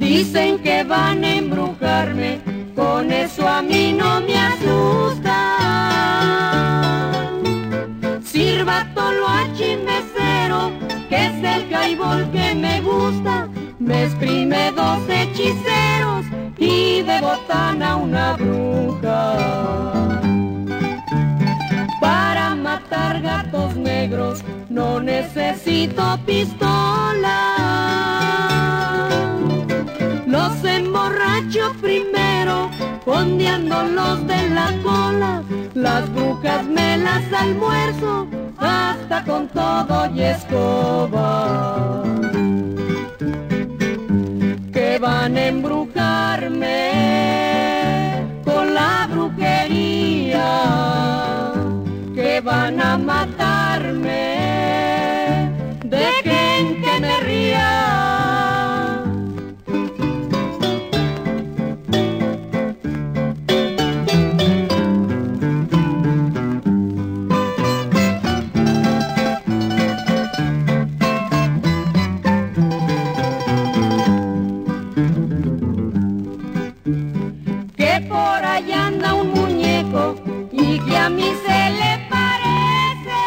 Dicen que van a embrujarme, con eso a mí no me asusta. Sirva toloache mesero, que es el caibol que me gusta. Me exprime 2 hechiceros y de botana una bruja. Para matar gatos negros no necesito pistola. Los emborracho primero, fondeándolos de la cola. Las brujas me las almuerzo, hasta con todo y escoba. Que van a embrujarme con la brujería, que van a matarme, dejen que me ría. Que por allá anda un muñeco y que a mí se le parece,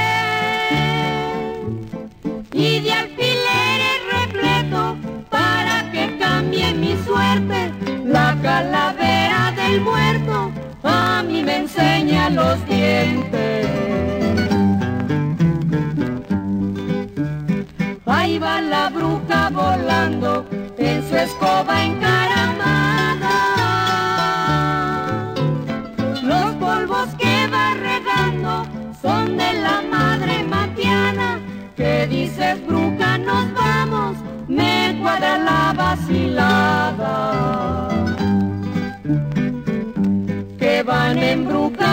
y de alfileres repleto para que cambie mi suerte. La calavera del muerto a mí me enseña los dientes. Ahí va la bruja volando en su escoba encaramada. Los polvos que va regando son de la madre Matiana. ¿Qué dices, bruja? Nos vamos, me cuadra la vacilada. Que van a embrujar